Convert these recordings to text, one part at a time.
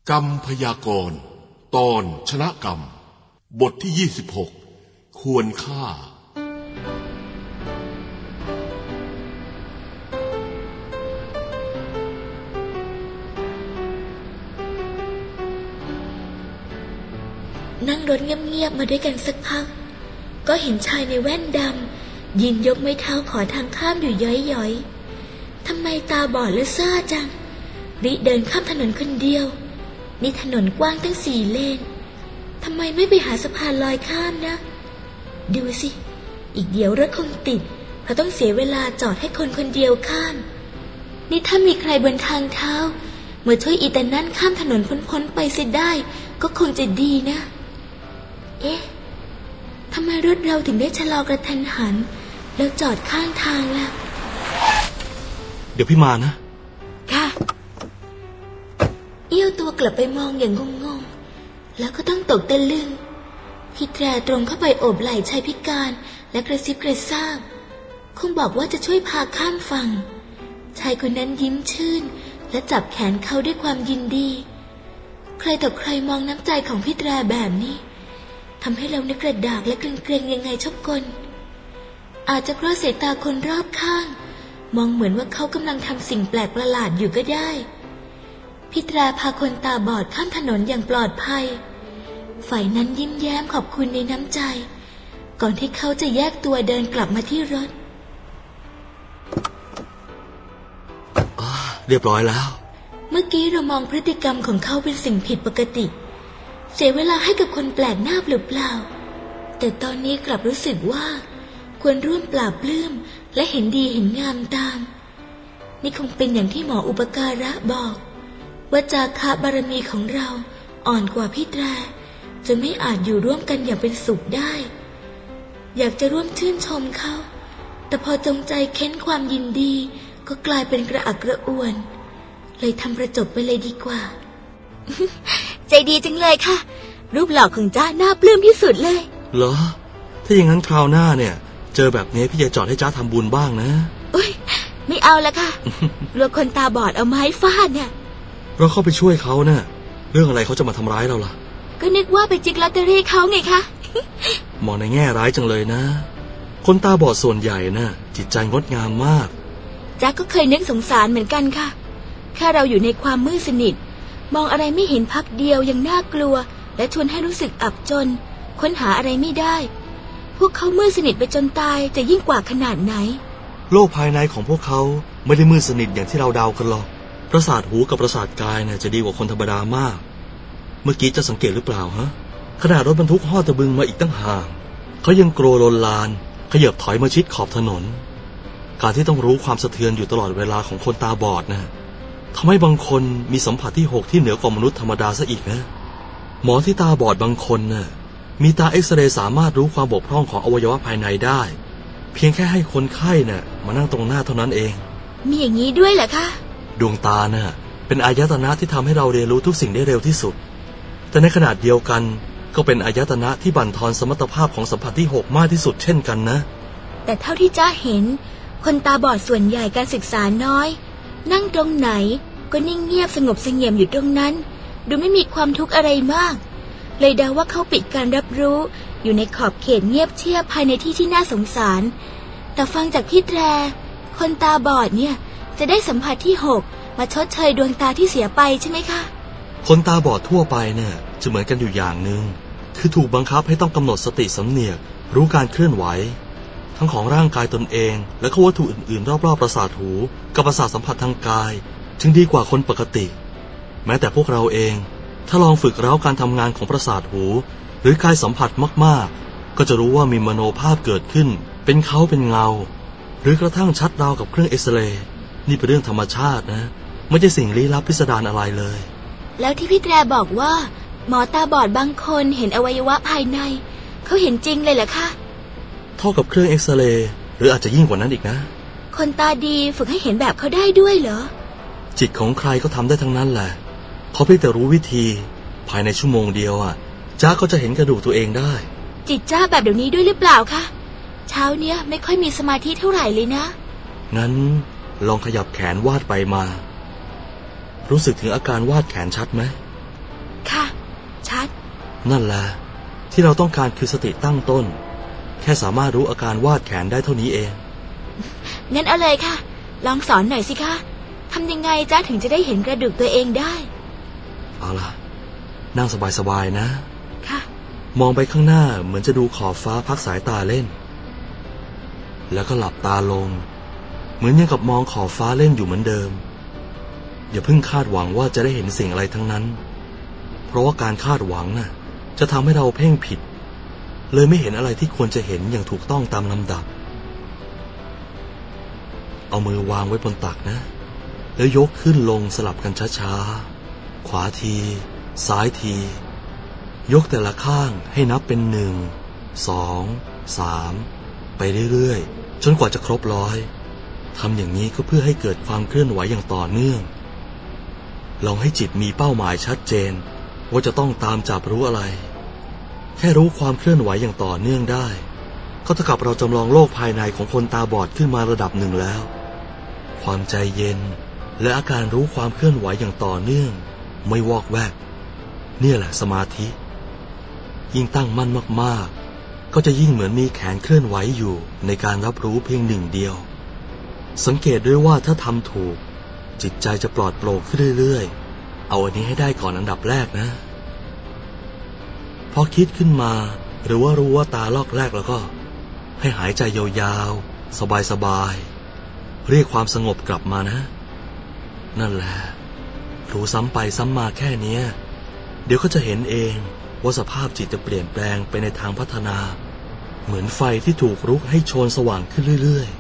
กรรมพยากรณ์ตอนชนะกรรมบทที่26ควรฆ่านั่งรถเงียบๆมาด้วยกันสักพักก็เห็นชายในแว่นดำยืนยกไม้เท้าขอทางข้ามอยู่ย้อยๆทำไมตาบอดและซ่าจังริเดินข้ามถนนคนเดียวนี่ถนนกว้างตั้ง4 เลนทำไมไม่ไปหาสะพานลอยข้ามนะดูสิอีกเดี๋ยวรถคงติดเพราะต้องเสียเวลาจอดให้คนคนเดียวข้ามนี่ถ้ามีใครบนทางเท้ามาช่วยอีตานั่นข้ามถนนพ้นๆไปเสียได้ก็คงจะดีนะเอ๊ะทำไมรถเราถึงได้ชะลอกระทันหันแล้วจอดข้างทางล่ะเดี๋ยวพี่มานะค่ะเอี้ยวตัวกลับไปมองอย่างงงๆแล้วก็ต้องตกตะลึงพี่แตรตรงเข้าไปโอบไหล่ชายพิการและกระซิบกระซาบคงบอกว่าจะช่วยพาข้ามฝั่งชายคนนั้นยิ้มชื่นและจับแขนเขาด้วยความยินดีใครต่อใครมองน้ำใจของพี่แตรแบบนี้ทำให้เรานึกกระดากและเกรงๆยังไงชอบกลอาจจะเพราะสายตาคนรอบข้างมองเหมือนว่าเขากำลังทำสิ่งแปลกประหลาดอยู่ก็ได้พี่แตรพาคนตาบอดข้ามถนนอย่างปลอดภัยฝ่ายนั้นยิ้มแย้มขอบคุณในน้ำใจก่อนที่เขาจะแยกตัวเดินกลับมาที่รถเรียบร้อยแล้วเมื่อกี้เรามองพฤติกรรมของเขาเป็นสิ่งผิดปกติเสียเวลาให้กับคนแปลกหน้าเปล่าๆแต่ตอนนี้กลับรู้สึกว่าควรร่วมปราบปลื้มและเห็นดีเห็นงามตามนี่คงเป็นอย่างที่หมออุปการะบอกว่าจาคะบารมีของเราอ่อนกว่าพี่แตรจะไม่อาจอยู่ร่วมกันอย่างเป็นสุขได้อยากจะร่วมชื่นชมเขาแต่พอจงใจเค้นความยินดีก็กลายเป็นกระอักกระอ่วนเลยทำประจบไปเลยดีกว่า ใจดีจังเลยค่ะรูปหล่อของจ้าน่าปลื้มที่สุดเลยเหรอถ้าอย่างนั้นคราวหน้าเนี่ยเจอแบบนี้พี่จะจอดให้จ้าทำบุญบ้างนะอุ๊ยไม่เอาละค่ะ กลัวคนตาบอดเอาไม้ฟาดเนี่ยเราเข้าไปช่วยเขาเนี่ยเรื่องอะไรเขาจะมาทำร้ายเราล่ะก็นึกว่าไปจิกลอตเตอรี่เขาไงคะมองในแง่ร้ายจังเลยนะคนตาบอดส่วนใหญ่น่ะจิตใจงดงามมากจ๊กก็เคยนึกสงสารเหมือนกันค่ะแค่เราอยู่ในความมืดสนิทมองอะไรไม่เห็นพักเดียวยังน่ากลัวและชวนให้รู้สึกอับจนค้นหาอะไรไม่ได้พวกเขามืดสนิทไปจนตายจะยิ่งกว่าขนาดไหนโลกภายในของพวกเขาไม่ได้มืดสนิทอย่างที่เราเดากันหรอกประสาทหูกับประสาทกายเนี่ยจะดีกว่าคนธรรมดามากเมื่อกี้จะสังเกตหรือเปล่าฮะขนาดรถบรรทุกห่อตะบึงมาอีกตั้งห่างเขายังโกรธโลนลานขยับถอยมาชิดขอบถนนการที่ต้องรู้ความสะเทือนอยู่ตลอดเวลาของคนตาบอดนะทำให้บางคนมีสัมผัสที่6ที่เหนือกว่ามนุษย์ธรรมดาซะอีกนะหมอที่ตาบอดบางคนน่ะมีตาเอ็กซเรย์สามารถรู้ความบกพร่องของอวัยวะภายในได้เพียงแค่ให้คนไข้น่ะมานั่งตรงหน้าเท่านั้นเองมีอย่างนี้ด้วยเหรอคะดวงตาน่ะเป็นอายตนะที่ทำให้เราเรียนรู้ทุกสิ่งได้เร็วที่สุดแต่ในขณะเดียวกันก็เป็นอายตนะที่บั่นทอนสมรรถภาพของสัมผัสที่6มากที่สุดเช่นกันนะแต่เท่าที่จ้าเห็นคนตาบอดส่วนใหญ่การศึกษาน้อยนั่งตรงไหนก็นิ่งเงียบสงบเสงี่ยมอยู่ตรงนั้นดูไม่มีความทุกข์อะไรมากเลยเดาว่าเขาปิดการรับรู้อยู่ในขอบเขตเงียบเชียบภายในที่ที่น่าสงสารแต่ฟังจากพี่แตรคนตาบอดเนี่ยจะได้สัมผัสที่6มาชดเชยดวงตาที่เสียไปใช่ไหมคะคนตาบอดทั่วไปเนี่ยจะเหมือนกันอยู่อย่างหนึ่งคือถูกบังคับให้ต้องกำหนดสติสำเนียกรู้การเคลื่อนไหวทั้งของร่างกายตนเองและก็วัตถุอื่นๆรอบๆประสาทหูกับประสาทสัมผัสทางกายจึงดีกว่าคนปกติแม้แต่พวกเราเองถ้าลองฝึกเร้าการทำงานของประสาทหูหรือกายสัมผัสมากๆก็จะรู้ว่ามีมโนภาพเกิดขึ้นเป็นเขาเป็นเงาหรือกระทั่งชัดราวกับเครื่องเอ็กซเรย์นี่เป็นเรื่องธรรมชาตินะไม่ใช่สิ่งลี้ลับพิสดารอะไรเลยแล้วที่พี่แตรบอกว่าหมอตาบอดบางคนเห็นอวัยวะภายในเขาเห็นจริงเลยเหรอคะเท่ากับเครื่องเอ็กซเรย์หรืออาจจะยิ่งกว่านั้นอีกนะคนตาดีฝึกให้เห็นแบบเขาได้ด้วยเหรอจิตของใครก็ทำได้ทั้งนั้นแหละเขาเพียงแต่รู้วิธีภายในชั่วโมงเดียวจ้าก็จะเห็นกระดูกตัวเองได้จิตจ้าแบบเดี๋ยวนี้ด้วยหรือเปล่าคะเช้าเนี้ยไม่ค่อยมีสมาธิเท่าไหร่เลยนะงั้นลองขยับแขนวาดไปมารู้สึกถึงอาการวาดแขนชัดไหมนั่นแหละที่เราต้องการคือสติตั้งต้นแค่สามารถรู้อาการวาดแขนได้เท่านี้เองงั้นเอาเลยค่ะลองสอนหน่อยสิคะทำยังไงจ๊ะถึงจะได้เห็นกระดูกตัวเองได้เอาล่ะนั่งสบายๆนะค่ะมองไปข้างหน้าเหมือนจะดูขอบฟ้าพักสายตาเล่นแล้วก็หลับตาลงเหมือนยังกับมองขอบฟ้าเล่นอยู่เหมือนเดิมอย่าเพิ่งคาดหวังว่าจะได้เห็นสิ่งอะไรทั้งนั้นเพราะว่าการคาดหวังน่ะจะทำให้เราเพ่งผิดเลยไม่เห็นอะไรที่ควรจะเห็นอย่างถูกต้องตามลำดับเอามือวางไว้บนตักนะแล้วยกขึ้นลงสลับกันช้าๆขวาทีซ้ายทียกแต่ละข้างให้นับเป็น1 2 3ไปเรื่อยๆจนกว่าจะครบ100ทำอย่างนี้ก็เพื่อให้เกิดความเคลื่อนไหวอย่างต่อเนื่องลองให้จิตมีเป้าหมายชัดเจนว่าจะต้องตามจับรู้อะไรแค่รู้ความเคลื่อนไหวอย่างต่อเนื่องได้ก็เท่ากับเราจำลองโลกภายในของคนตาบอดขึ้นมาระดับหนึ่งแล้วความใจเย็นและอาการรู้ความเคลื่อนไหวอย่างต่อเนื่องไม่วอกแวกเนี่ยแหละสมาธิยิ่งตั้งมั่นมากๆก็จะยิ่งเหมือนมีแขนเคลื่อนไหวอยู่ในการรับรู้เพียงหนึ่งเดียวสังเกตด้วยว่าถ้าทำถูกจิตใจจะปลอดโปร่งขึ้นเรื่อยๆเอาอันนี้ให้ได้ก่อนอันดับแรกนะพอคิดขึ้นมาหรือว่ารู้ว่าตาลอกแรกแล้วก็ให้หายใจยาวๆสบายๆเรียกความสงบกลับมานะนั่นแหละรู้ซ้ำไปซ้ำมาแค่นี้เดี๋ยวก็จะเห็นเองว่าสภาพจิตจะเปลี่ยนแปลงไปในทางพัฒนาเหมือนไฟที่ถูกรุกให้โชนสว่างขึ้นเรื่อย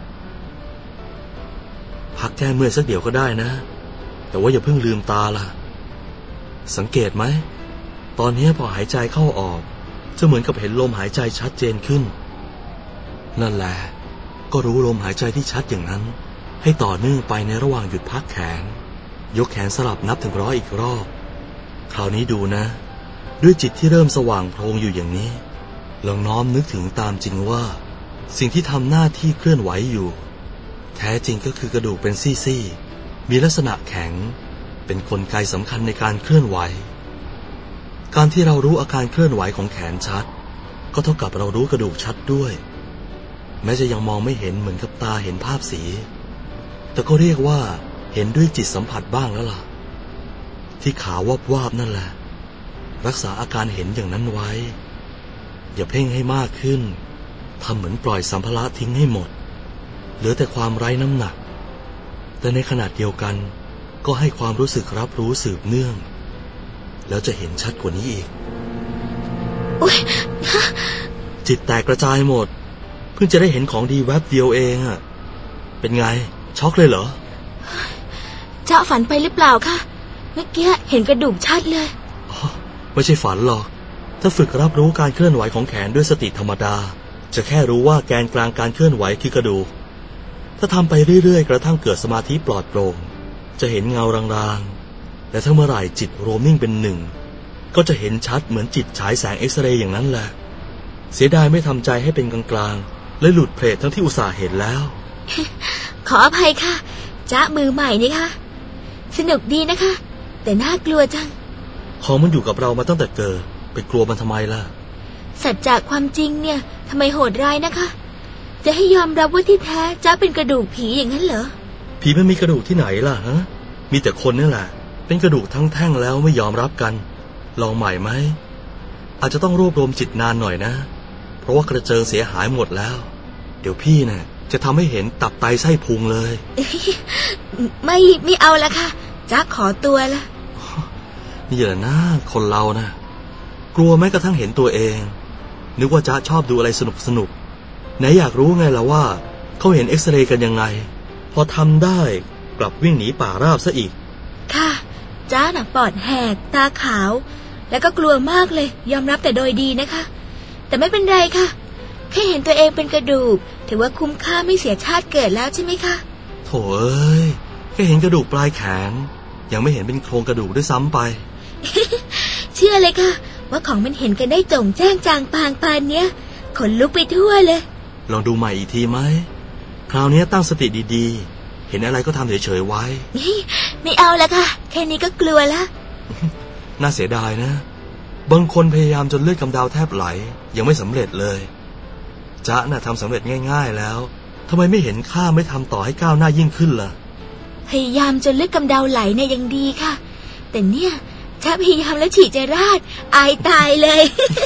ๆพักแก้เมื่อยสักเดี๋ยวก็ได้นะแต่ว่าอย่าเพิ่งลืมตาล่ะสังเกตไหมตอนนี้พอหายใจเข้าออกจะเหมือนกับเห็นลมหายใจชัดเจนขึ้นนั่นแหละก็รู้ลมหายใจที่ชัดอย่างนั้นให้ต่อเนื่องไปในระหว่างหยุดพักแขนยกแขนสลับนับถึง100อีกรอบคราวนี้ดูนะด้วยจิตที่เริ่มสว่างโพลงอยู่อย่างนี้ลองน้อมนึกถึงตามจริงว่าสิ่งที่ทำหน้าที่เคลื่อนไหวอยู่แท้จริงก็คือกระดูกเป็นซี่ๆมีลักษณะแข็งเป็นกลไกสำคัญในการเคลื่อนไหวการที่เรารู้อาการเคลื่อนไหวของแขนชัดก็เท่ากับเรารู้กระดูกชัดด้วยแม้จะยังมองไม่เห็นเหมือนกับตาเห็นภาพสีแต่ก็เรียกว่าเห็นด้วยจิตสัมผัสบ้างแล้วล่ะที่ขาวาบๆนั่นแหละรักษาอาการเห็นอย่างนั้นไว้อย่าเพ่งให้มากขึ้นทำเหมือนปล่อยสัมภาระทิ้งให้หมดเหลือแต่ความไร้น้ำหนักแต่ในขณะเดียวกันก็ให้ความรู้สึกรับรู้สืบเนื่องแล้วจะเห็นชัดกว่านี้อีกจิตแตกกระจายหมดเพิ่งจะได้เห็นของดีแวบเดียวเองอะเป็นไงช็อกเลยเหรอจ๊ะฝันไปหรือเปล่าคะเมื่อกี้เห็นกระดูกชัดเลยไม่ใช่ฝันหรอกถ้าฝึกรับรู้การเคลื่อนไหวของแขนด้วยสติธรรมดาจะแค่รู้ว่าแกนกลางการเคลื่อนไหวคือกระดูกถ้าทำไปเรื่อยๆกระทั่งเกิดสมาธิปลอดโปร่งจะเห็นเงารางๆและถ้าเมื่อไหร่จิตรวมนิ่งเป็นหนึ่งก็จะเห็นชัดเหมือนจิตฉายแสงเอ็กซเรย์อย่างนั้นแหละเสียดายไม่ทำใจให้เป็นกลางๆและหลุดเพลททั้งที่อุตส่าห์เห็นแล้วขออภัยค่ะจ๊ะมือใหม่นี่ค่ะสนุกดีนะคะแต่น่ากลัวจังของมันอยู่กับเรามาตั้งแต่เกิดไปกลัวมันทำไมล่ะสัจจะความจริงเนี่ยทำไมโหดร้ายนะคะจะให้ยอมรับว่าที่แท้จ๊ะเป็นกระดูกผีอย่างนั้นเหรอผีไม่มีกระดูกที่ไหนล่ะฮะมีแต่คนนี่แหละเป็นกระดูกทั้งแท่งแล้วไม่ยอมรับกันลองใหม่ไหมอาจจะต้องรวบรวมจิตนานหน่อยนะเพราะว่ากระเจิงเสียหายหมดแล้วเดี๋ยวพี่น่ะจะทำให้เห็นตับไตไส้พุงเลยไม่เอาละค่ะจ๊ะขอตัวละนี่แหละนะคนเรานะกลัวแม้กระทั่งเห็นตัวเองนึกว่าจ๊ะชอบดูอะไรสนุกไหนอยากรู้ไงล่ะว่าเขาเห็นเอ็กซเรย์กันยังไงพอทำได้กลับวิ่งหนีป่าราบซะอีกค่ะจ๊ะน่ะปอดแหกตาขาวแล้วก็กลัวมากเลยยอมรับแต่โดยดีนะคะแต่ไม่เป็นไรค่ะแค่เห็นตัวเองเป็นกระดูกถือว่าคุ้มค่าไม่เสียชาติเกิดแล้วใช่ไหมคะโถ่เอ้ยแค่เห็นกระดูกปลายแขนยังไม่เห็นเป็นโครงกระดูกด้วยซ้ำไปเชื่อเลยค่ะว่าของมันเห็นกันได้โจ่งแจ้งจางปางปานเนี้ยขนลุกไปทั่วเลยลองดูใหม่อีกทีไหมคราวนี้ตั้งสติดีๆเห็นอะไรก็ทำเฉยๆไว้ไม่เอาละค่ะแค่นี้ก็กลัวละน่าเสียดายนะบางคนพยายามจนเลือดกำเดาแทบไหลยังไม่สำเร็จเลยจ๊ะน่ะทำสำเร็จง่ายๆแล้วทำไมไม่เห็นข้าไม่ทำต่อให้ก้าวหน้ายิ่งขึ้นล่ะพยายามจนเลือดกำเดาไหลเนี่ยยังดีค่ะแต่เนี่ยจ๊ะพยายามแล้วฉี่จะราดอายตายเลย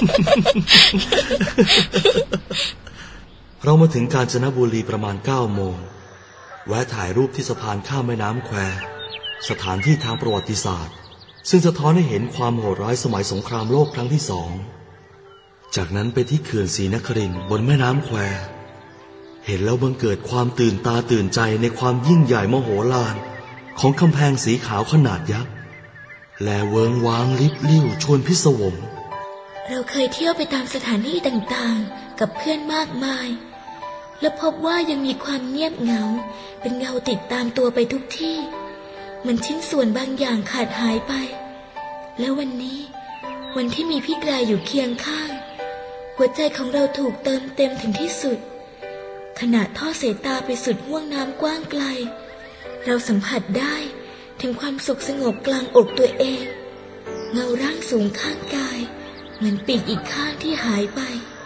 เรามาถึงกาญจนบุรีประมาณ 9 โมงแวะถ่ายรูปที่สะพานข้ามแม่น้ำแควสถานที่ทางประวัติศาสตร์ซึ่งสะท้อนให้เห็นความโหดร้ายสมัยสงครามโลกครั้งที่ 2จากนั้นไปที่เขื่อนศรีนครินทร์บนแม่น้ำแควเห็นแล้วบังเกิดความตื่นตาตื่นใจในความยิ่งใหญ่มโหฬารของกำแพงสีขาวขนาดยักษ์และเวิ้งว้างลิบลิ่วชวนพิศวงเราเคยเที่ยวไปตามสถานที่ต่างๆกับเพื่อนมากมายและพบว่ายังมีความเงียบเหงาเป็นเงาติดตามตัวไปทุกที่มันชิ้นส่วนบางอย่างขาดหายไปแล้ววันนี้วันที่มีพี่แตรอยู่เคียงข้างหัวใจของเราถูกเติมเต็มถึงที่สุดขณะทอดสายตาไปสุดห้วงน้ำกว้างไกลเราสัมผัสได้ถึงความสุขสงบกลางอกตัวเองเงาร่างสูงข้างกายเหมือนปีกอีกข้างที่หายไป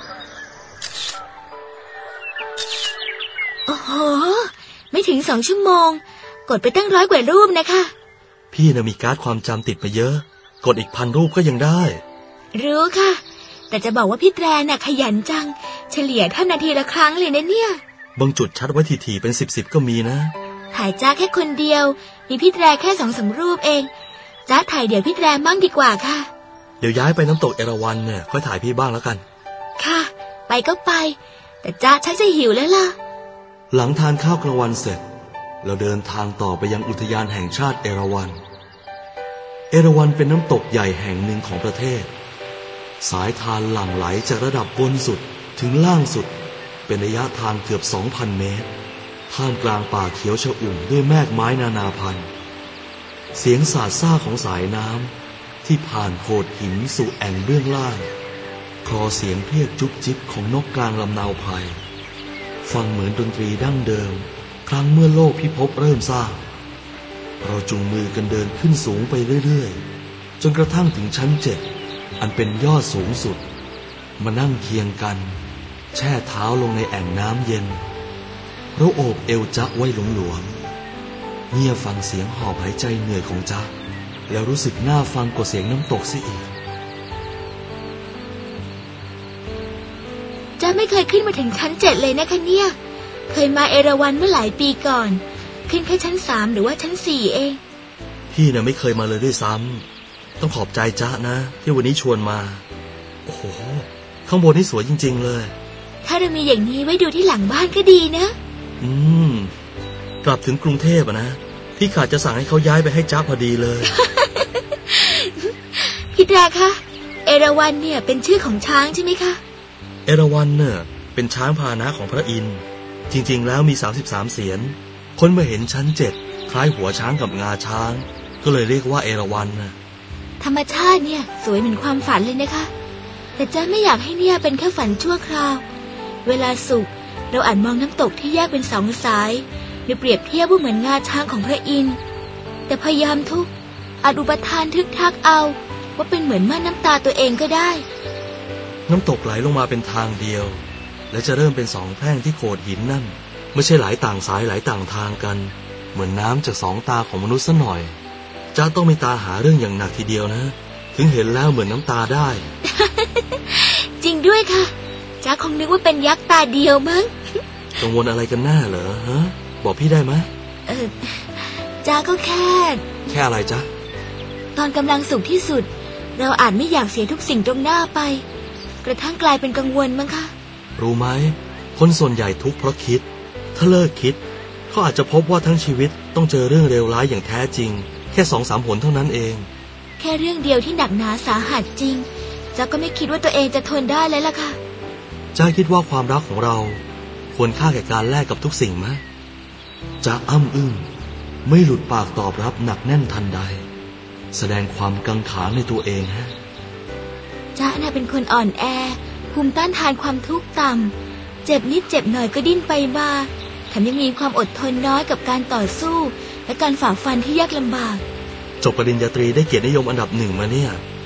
โอ้โหไม่ถึง2 ชั่วโมงกดไปตั้ง100 กว่ารูปนะคะพี่น่ะมีการ์ดความจำติดมาเยอะกดอีก1,000 รูปก็ยังได้รู้ค่ะแต่จะบอกว่าพี่แตรน่ะขยันจังเฉลี่ยท่านนาทีละครั้งเลยนะเนี่ยบางจุดชัดไว้ถี่ๆเป็น10ก็มีนะถ่ายจ้าแค่คนเดียวมีพี่แตรแค่2-3 รูปเองจ้าถ่ายเดี๋ยวพี่แตรมั่งดีกว่าค่ะเดี๋ยวย้ายไปน้ำตกเอราวัณเนี่ยค่อยถ่ายพี่บ้างแล้วกันค่ะไปก็ไปแต่จ้าชักจะหิวแล้วล่ะหลังทานข้าวกลางวันเสร็จเราเดินทางต่อไปยังอุทยานแห่งชาติเอราวัณเป็นน้ำตกใหญ่แห่งหนึ่งของประเทศสายทานหลั่งไหลจากระดับบนสุดถึงล่างสุดเป็นระยะทางเกือบ 2,000 เมตรท่ามกลางป่าเขียวชอุ่มด้วยแมกไม้นานาพันธุ์เสียงสาดซ่าของสายน้ำที่ผ่านโขดหินสู่แอ่งเบื้องล่างคลอเสียงเพียกจุ๊บจิ๊บของนกกลางลำนาวไพรฟังเหมือนดนตรีดั้งเดิมครั้งเมื่อโลกพิภพเริ่มสร้างเราจูงมือกันเดินขึ้นสูงไปเรื่อยๆจนกระทั่งถึงชั้น 7อันเป็นยอดสูงสุดมานั่งเคียงกันแช่เท้าลงในแอ่งน้ำเย็นเราโอบเอวจ๊ะไว้หลวมๆเงี่ยฟังเสียงหอบหายใจเหนื่อยของจ๊ะแล้วรู้สึกน่าฟังกว่าเสียงน้ำตกเสียอีกจ๊ะไม่เคยขึ้นมาถึงชั้น 7เลยนะคะเนี่ยเคยมาเอราวัณเมื่อหลายปีก่อนขึ้นแค่ชั้น 3หรือว่าชั้น 4เองพี่น่ะไม่เคยมาเลยด้วยซ้ำต้องขอบใจจ๊ะนะที่วันนี้ชวนมาโอ้โหข้างบนนี่สวยจริงๆเลยถ้าเรามีอย่างนี้ไว้ดูที่หลังบ้านก็ดีนะกลับถึงกรุงเทพนะพี่ขาดจะสั่งให้เขาย้ายไปให้จ๊ะพอดีเลยพี่แตรคะเอราวัณเนี่ยเป็นชื่อของช้างใช่ไหมคะเอราวัณเนี่ยเป็นช้างพาหนะของพระอินทร์จริงๆแล้วมี33 เสียนคนมาเห็นชั้น 7คล้ายหัวช้างกับงาช้างก็เลยเรียกว่าเอราวัณนะธรรมชาติเนี่ยสวยเหมือนความฝันเลยนะคะแต่จ๊ะไม่อยากให้เนี่ยเป็นแค่ฝันชั่วคราวเวลาสุขเราอาจมองน้ำตกที่แยกเป็น2 สายโดยเปรียบเทียบว่าเหมือนงาช้างของพระอินทร์แต่พยายามทุกอาจอุปทานทึกทักเอาว่าเป็นเหมือนม่านน้ำตาตัวเองก็ได้น้ำตกไหลลงมาเป็นทางเดียวและจะเริ่มเป็น2 แพร่งที่โขดหินนั่นไม่ใช่ไหลต่างสายไหลต่างทางกันเหมือนน้ำจาก2 ตาของมนุษย์ซะหน่อยจ๊ะต้องมีตาหาเรื่องอย่างหนักทีเดียวนะถึงเห็นแล้วเหมือนน้ำตาได้จริงด้วยค่ะจ๊ะคงนึกว่าเป็นยักษ์ตาเดียวมั้งกังวลอะไรกันแน่เหรอฮะบอกพี่ได้ไหมจ๊ะก็แค่อะไรจ๊ะตอนกำลังสุขที่สุดเราอาจไม่อยากเสียทุกสิ่งตรงหน้าไปกระทั่งกลายเป็นกังวลมั้งคะรู้ไหมคนส่วนใหญ่ทุกข์เพราะคิดถ้าเลิกคิดเขาอาจจะพบว่าทั้งชีวิตต้องเจอเรื่องเลวร้ายอย่างแท้จริงแค่ 2-3 หนเท่านั้นเองแค่เรื่องเดียวที่หนักหนาสาหัสจริงจ๊ะก็ไม่คิดว่าตัวเองจะทนได้เลยล่ะค่ะจ๊ะคิดว่าความรักของเราควรค่าแก่การแลกกับทุกสิ่งไหมจ๊ะอ้ำอึ้งไม่หลุดปากตอบรับหนักแน่นทันใดแสดงความกังขาในตัวเองฮะจ๊ะน่ะเป็นคนอ่อนแอภูมิต้านทานความทุกข์ต่ำเจ็บนิดเจ็บหน่อยก็ดิ้นไปมาแถมยังมีความอดทนน้อยกับการต่อสู้และการฝ่าฟันที่ยากลำบากจบปริญญาตรีได้เกียรตินิยมอันดับ 1มาเนี่ย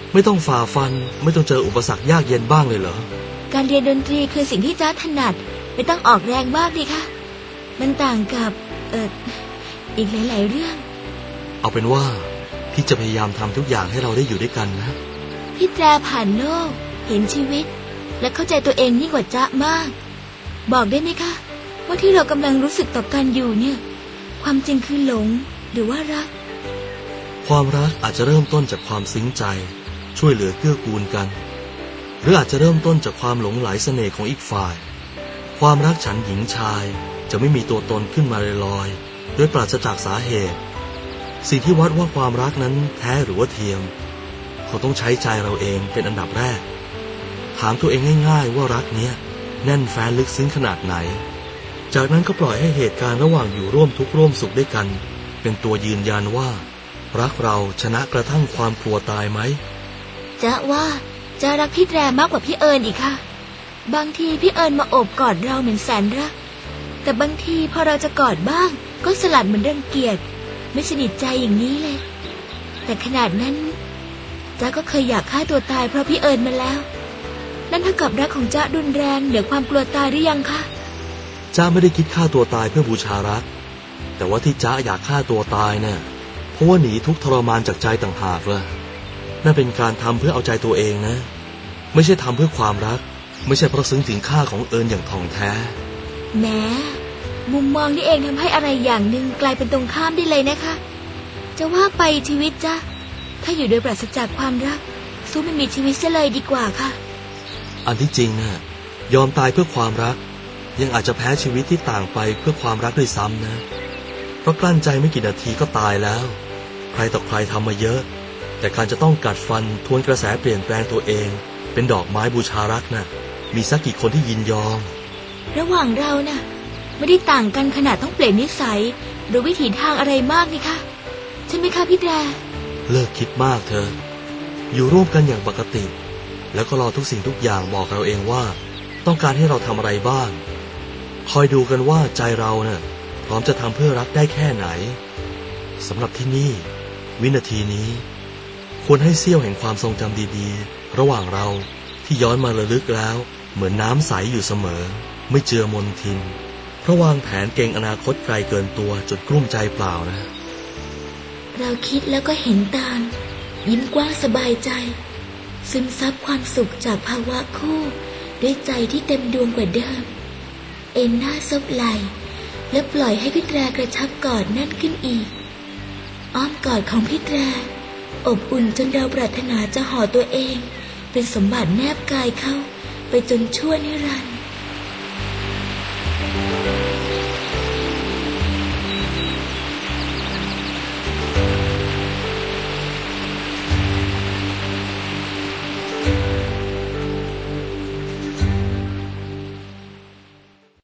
ไม่ต้องฝ่าฟันไม่ต้องเจออุปสรรคยากเย็นบ้างเลยเหรอการเรียนดนตรีคือสิ่งที่จ๊ะถนัดไม่ต้องออกแรงมากเลยค่ะมันต่างกับอีกหลายๆเรื่องเอาเป็นว่าพี่จะพยายามทำทุกอย่างให้เราได้อยู่ด้วยกันนะพี่แตรผ่านโลกเห็นชีวิตและเข้าใจตัวเองยิ่งกว่าจ๊ะมากบอกได้ไหมคะว่าที่เรากำลังรู้สึกต่อกันอยู่เนี่ยความจริงคือหลงหรือว่ารักความรักอาจจะเริ่มต้นจากความซึ้งใจช่วยเหลือเกื้อกูลกันหรืออาจจะเริ่มต้นจากความหลงไหลเสน่ห์ของอีกฝ่ายความรักฉันหญิงชายจะไม่มีตัวตนขึ้นมาลอยๆโดยปราศจากสาเหตุสิ่งที่วัดว่าความรักนั้นแท้หรือว่าเทียมเขาต้องใช้ใจเราเองเป็นอันดับแรกถามตัวเองง่ายๆว่ารักเนี้ยแน่นแฟ้นลึกซึ้งขนาดไหนจากนั้นก็ปล่อยให้เหตุการณ์ระหว่างอยู่ร่วมทุกข์ร่วมสุขด้วยกันเป็นตัวยืนยันว่ารักเราชนะกระทั่งความกลัวตายไหมจ๊ะว่าจะรักพี่แตรมากกว่าพี่เอิญอีกค่ะบางทีพี่เอิญมาโอบกอดเราเหมือนแสนรักแต่บางทีพอเราจะกอดบ้างก็สลัดเหมือนรังเกียจไม่สนิทใจอย่างนี้เลยแต่ขนาดนั้นจ๊ะก็เคยอยากฆ่าตัวตายเพราะพี่เอิญมาแล้วนั่นเท่ากับรักของจ๊ะรุนแรงเหนือความกลัวตายหรือยังคะจ๊ะไม่ได้คิดฆ่าตัวตายเพื่อบูชารักแต่ว่าที่จ๊ะอยากฆ่าตัวตายเนี่ยเพราะว่าหนีทุกข์ทรมานจากใจต่างหากล่ะนั่นเป็นการทำเพื่อเอาใจตัวเองนะไม่ใช่ทำเพื่อความรักไม่ใช่เพราะซึ้งถึงค่าของเอิญอย่างท่องแท้แหมมุมมองนี่เองทำให้อะไรอย่างหนึ่งกลายเป็นตรงข้ามได้เลยนะคะจะว่าไปชีวิตจ๊ะถ้าอยู่โดยปราศจากความรักสู้ไม่มีชีวิตเสียเลยดีกว่าค่ะอันที่จริงน่ะยอมตายเพื่อความรักยังอาจจะแพ้ชีวิตที่ต่างไปเพื่อความรักด้วยซ้ำนะเพราะกลั้นใจไม่กี่นาทีก็ตายแล้วใครต่อใครทำมาเยอะแต่การจะต้องกัดฟันทวนกระแสเปลี่ยนแปลงตัวเองเป็นดอกไม้บูชารักน่ะมีสักกี่คนที่ยินยอมระหว่างเราน่ะไม่ได้ต่างกันขนาดต้องเปลี่ยนนิสัยหรือวิถีทางอะไรมากนี่คะใช่ไหมคะพี่แตรเลิกคิดมากเธออยู่ร่วมกันอย่างปกติแล้วก็รอทุกสิ่งทุกอย่างบอกเราเองว่าต้องการให้เราทำอะไรบ้างคอยดูกันว่าใจเราเนี่ยพร้อมจะทำเพื่อรักได้แค่ไหนสำหรับที่นี่วินาทีนี้ควรให้เสี้ยวแห่งความทรงจำดีๆระหว่างเราที่ย้อนมาระลึกแล้วเหมือนน้ำใสอยู่เสมอไม่เจือมนทินเพราะวางแผนเก่งอนาคตไกลเกินตัวจนกลุ้มใจเปล่านะเราคิดแล้วก็เห็นตามยิ้มกว้างสบายใจซึมซับความสุขจากภาวะคู่ด้วยใจที่เต็มดวงกว่าเดิมเอ็นหน้าซบไหล่และปล่อยให้พี่แตรกระชับกอดแน่นขึ้นอีกอ้อมกอดของพี่แตรอบอุ่นจนเราปรารถนาจะห่อตัวเองเป็นสมบัติแนบกายเขาไปจนชั่วนิรันดร์